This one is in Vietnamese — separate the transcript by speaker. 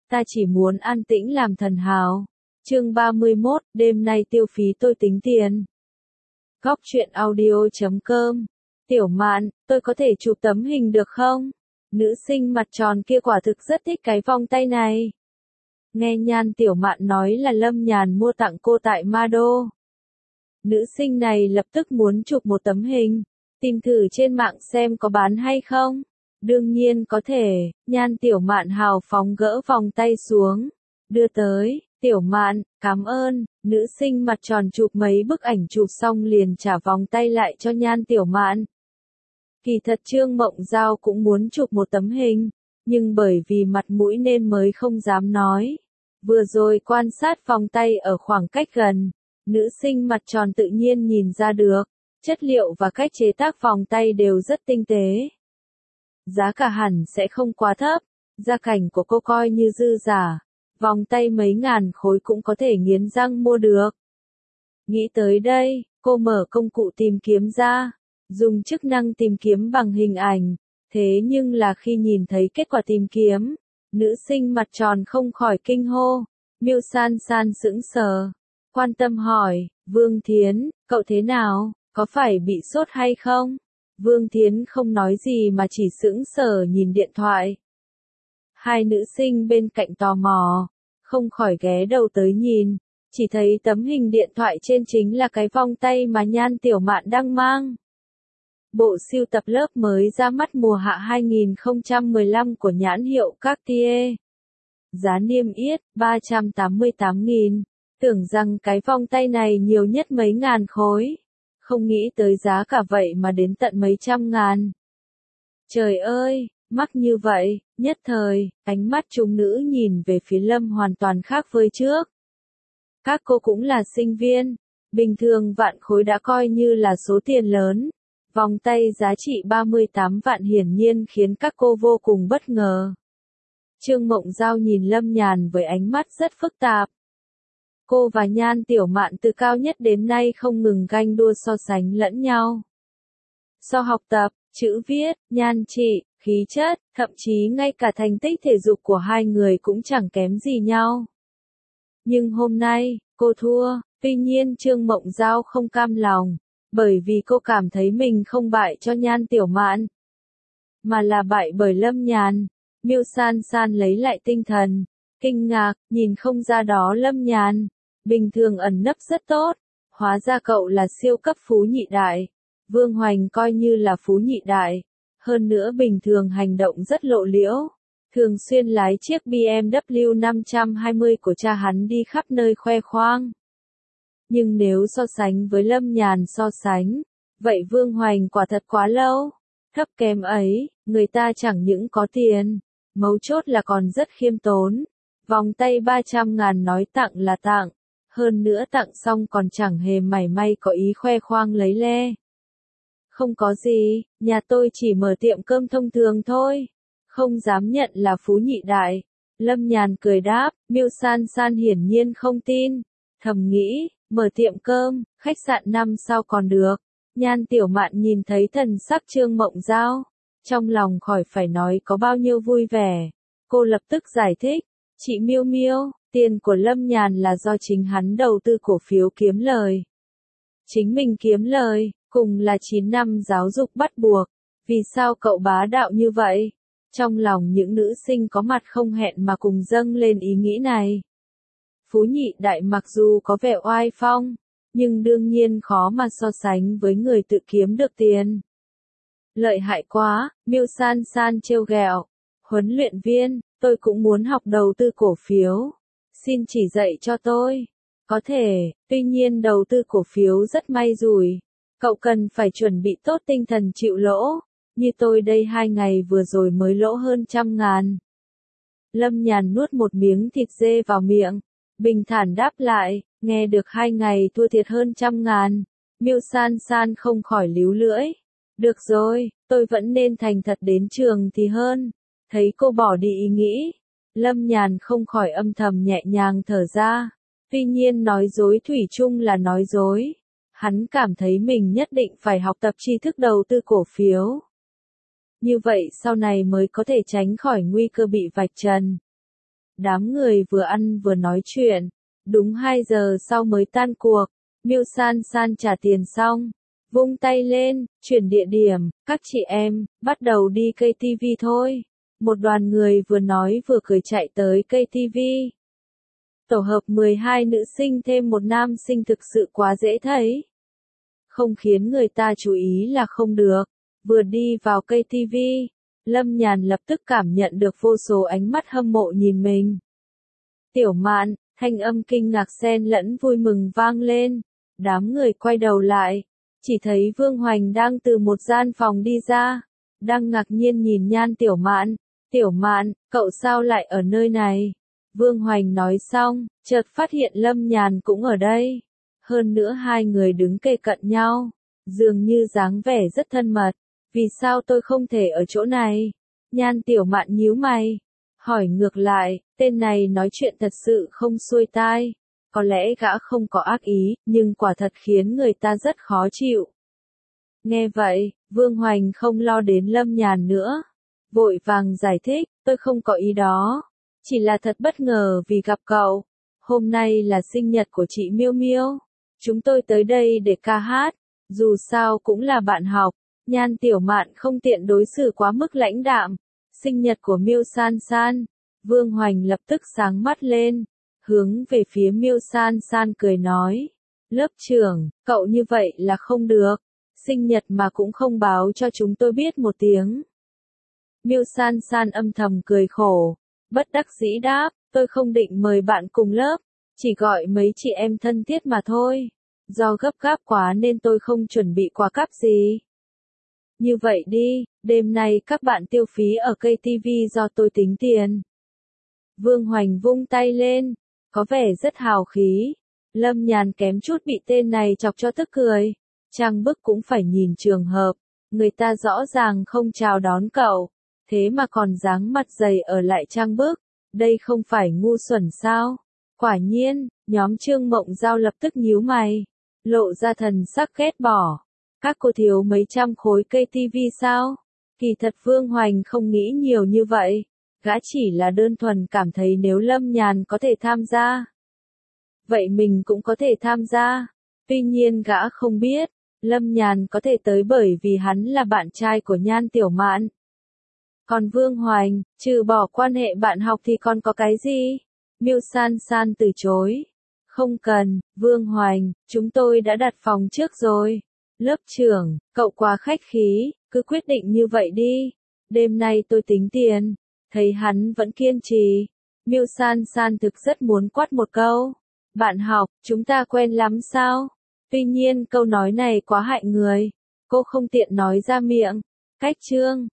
Speaker 1: ta chỉ muốn an tĩnh làm thần hào. Chương 31, đêm nay tiêu phí tôi tính tiền. Góc truyện audio.com. Tiểu Mạn, tôi có thể chụp tấm hình được không? Nữ sinh mặt tròn kia quả thực rất thích cái vòng tay này. Nghe Nhan Tiểu Mạn nói là Lâm Nhàn mua tặng cô tại Ma Đô. Nữ sinh này lập tức muốn chụp một tấm hình, tìm thử trên mạng xem có bán hay không. Đương nhiên có thể, Nhan Tiểu Mạn hào phóng gỡ vòng tay xuống, đưa tới. Tiểu Mạn, cảm ơn. Nữ sinh mặt tròn chụp mấy bức ảnh chụp xong liền trả vòng tay lại cho Nhan Tiểu Mạn. Kỳ thật Trương Mộng Giao cũng muốn chụp một tấm hình, nhưng bởi vì mặt mũi nên mới không dám nói. Vừa rồi quan sát vòng tay ở khoảng cách gần, nữ sinh mặt tròn tự nhiên nhìn ra được, chất liệu và cách chế tác vòng tay đều rất tinh tế. Giá cả hẳn sẽ không quá thấp, gia cảnh của cô coi như dư giả, vòng tay mấy ngàn khối cũng có thể nghiến răng mua được. Nghĩ tới đây, cô mở công cụ tìm kiếm ra, dùng chức năng tìm kiếm bằng hình ảnh, thế nhưng là khi nhìn thấy kết quả tìm kiếm, nữ sinh mặt tròn không khỏi kinh hô. Miêu San San sững sờ, quan tâm hỏi, Vương Thiến, cậu thế nào, có phải bị sốt hay không? Vương Thiến không nói gì mà chỉ sững sờ nhìn điện thoại. Hai nữ sinh bên cạnh tò mò, không khỏi ghé đầu tới nhìn, chỉ thấy tấm hình điện thoại trên chính là cái vòng tay mà Nhan Tiểu Mạn đang mang. Bộ sưu tập lớp mới ra mắt mùa hạ 2015 của nhãn hiệu Cartier. Giá niêm yết 388.000, tưởng rằng cái vòng tay này nhiều nhất mấy ngàn khối, không nghĩ tới giá cả vậy mà đến tận mấy trăm ngàn. Trời ơi, mắc như vậy, nhất thời, ánh mắt chúng nữ nhìn về phía Lâm hoàn toàn khác với trước. Các cô cũng là sinh viên, bình thường vạn khối đã coi như là số tiền lớn. Vòng tay giá trị 38 vạn hiển nhiên khiến các cô vô cùng bất ngờ. Trương Mộng Giao nhìn Lâm Nhàn với ánh mắt rất phức tạp. Cô và Nhan Tiểu Mạn từ cao nhất đến nay không ngừng ganh đua so sánh lẫn nhau. So học tập, chữ viết, nhan trị, khí chất, thậm chí ngay cả thành tích thể dục của hai người cũng chẳng kém gì nhau. Nhưng hôm nay, cô thua, tuy nhiên Trương Mộng Giao không cam lòng, bởi vì cô cảm thấy mình không bại cho Nhan Tiểu Mạn, mà là bại bởi Lâm Nhàn. Miêu San San lấy lại tinh thần, kinh ngạc, nhìn không ra đó Lâm Nhàn, bình thường ẩn nấp rất tốt, hóa ra cậu là siêu cấp phú nhị đại. Vương Hoành coi như là phú nhị đại, hơn nữa bình thường hành động rất lộ liễu, thường xuyên lái chiếc BMW 520 của cha hắn đi khắp nơi khoe khoang. Nhưng nếu so sánh với Lâm Nhàn vậy Vương Hoành quả thật quá lâu, thấp kém ấy, người ta chẳng những có tiền, mấu chốt là còn rất khiêm tốn. Vòng tay 300.000 nói tặng là tặng, hơn nữa tặng xong còn chẳng hề mảy may có ý khoe khoang lấy le. Không có gì, nhà tôi chỉ mở tiệm cơm thông thường thôi, không dám nhận là phú nhị đại. Lâm Nhàn cười đáp. Miêu San San hiển nhiên không tin, thầm nghĩ, mở tiệm cơm, khách sạn 5 sao còn được. Nhan Tiểu Mạn nhìn thấy thần sắc Trương Mộng Giao, trong lòng khỏi phải nói có bao nhiêu vui vẻ. Cô lập tức giải thích, chị Miêu Miêu, tiền của Lâm Nhàn là do chính hắn đầu tư cổ phiếu kiếm lời. Chính mình kiếm lời, cùng là 9 năm giáo dục bắt buộc, vì sao cậu bá đạo như vậy? Trong lòng những nữ sinh có mặt không hẹn mà cùng dâng lên ý nghĩ này. Phú nhị đại mặc dù có vẻ oai phong, nhưng đương nhiên khó mà so sánh với người tự kiếm được tiền. Lợi hại quá, Miêu San San trêu ghẹo. Huấn luyện viên, tôi cũng muốn học đầu tư cổ phiếu. Xin chỉ dạy cho tôi. Có thể, tuy nhiên đầu tư cổ phiếu rất may rủi. Cậu cần phải chuẩn bị tốt tinh thần chịu lỗ. Như tôi đây 2 ngày vừa rồi mới lỗ hơn 100.000. Lâm Nhàn nuốt một miếng thịt dê vào miệng, bình thản đáp lại, nghe được 2 ngày thua thiệt hơn 100.000. Miêu San San không khỏi líu lưỡi. Được rồi, tôi vẫn nên thành thật đến trường thì hơn. Thấy cô bỏ đi ý nghĩ, Lâm Nhàn không khỏi âm thầm nhẹ nhàng thở ra. Tuy nhiên nói dối thủy chung là nói dối. Hắn cảm thấy mình nhất định phải học tập tri thức đầu tư cổ phiếu. Như vậy sau này mới có thể tránh khỏi nguy cơ bị vạch trần. Đám người vừa ăn vừa nói chuyện. Đúng 2 giờ sau mới tan cuộc. Miêu San San trả tiền xong. Vung tay lên, chuyển địa điểm, các chị em, bắt đầu đi KTV thôi. Một đoàn người vừa nói vừa cười chạy tới KTV. Tổ hợp 12 nữ sinh thêm một nam sinh thực sự quá dễ thấy. Không khiến người ta chú ý là không được. Vừa đi vào KTV, Lâm Nhàn lập tức cảm nhận được vô số ánh mắt hâm mộ nhìn mình. Tiểu Mạn, thanh âm kinh ngạc xen lẫn vui mừng vang lên. Đám người quay đầu lại, chỉ thấy Vương Hoành đang từ một gian phòng đi ra, đang ngạc nhiên nhìn Nhan Tiểu Mạn. Tiểu Mạn, cậu sao lại ở nơi này? Vương Hoành nói xong, chợt phát hiện Lâm Nhàn cũng ở đây. Hơn nữa hai người đứng kề cận nhau, dường như dáng vẻ rất thân mật. Vì sao tôi không thể ở chỗ này? Nhan Tiểu Mạn nhíu mày, hỏi ngược lại, tên này nói chuyện thật sự không xuôi tai. Có lẽ gã không có ác ý, nhưng quả thật khiến người ta rất khó chịu. Nghe vậy, Vương Hoành không lo đến Lâm Nhàn nữa. Vội vàng giải thích, tôi không có ý đó. Chỉ là thật bất ngờ vì gặp cậu. Hôm nay là sinh nhật của chị Miêu Miêu. Chúng tôi tới đây để ca hát. Dù sao cũng là bạn học. Nhan Tiểu Mạn không tiện đối xử quá mức lãnh đạm. Sinh nhật của Miêu San San. Vương Hoành lập tức sáng mắt lên. Hướng về phía Miêu San San cười nói. Lớp trưởng, cậu như vậy là không được. Sinh nhật mà cũng không báo cho chúng tôi biết một tiếng. Miêu San San âm thầm cười khổ. Bất đắc dĩ đáp, tôi không định mời bạn cùng lớp. Chỉ gọi mấy chị em thân thiết mà thôi. Do gấp gáp quá nên tôi không chuẩn bị quà cáp gì. Như vậy đi, đêm nay các bạn tiêu phí ở KTV do tôi tính tiền. Vương Hoành vung tay lên, có vẻ rất hào khí. Lâm Nhàn kém chút bị tên này chọc cho tức cười. Trang bức cũng phải nhìn trường hợp. Người ta rõ ràng không chào đón cậu. Thế mà còn dáng mặt dày ở lại trang bức. Đây không phải ngu xuẩn sao? Quả nhiên, nhóm Trương Mộng Giao lập tức nhíu mày. Lộ ra thần sắc ghét bỏ. Các cô thiếu mấy trăm khối KTV sao? Kỳ thật Vương Hoành không nghĩ nhiều như vậy. Gã chỉ là đơn thuần cảm thấy nếu Lâm Nhàn có thể tham gia. Vậy mình cũng có thể tham gia. Tuy nhiên gã không biết, Lâm Nhàn có thể tới bởi vì hắn là bạn trai của Nhan Tiểu Mạn. Còn Vương Hoành, trừ bỏ quan hệ bạn học thì còn có cái gì? Miêu San San từ chối. Không cần, Vương Hoành, chúng tôi đã đặt phòng trước rồi. Lớp trưởng, cậu quá khách khí, cứ quyết định như vậy đi. Đêm nay tôi tính tiền. Thấy hắn vẫn kiên trì. Miêu San San thực rất muốn quát một câu. Bạn học, chúng ta quen lắm sao? Tuy nhiên câu nói này quá hại người. Cô không tiện nói ra miệng. Cách chương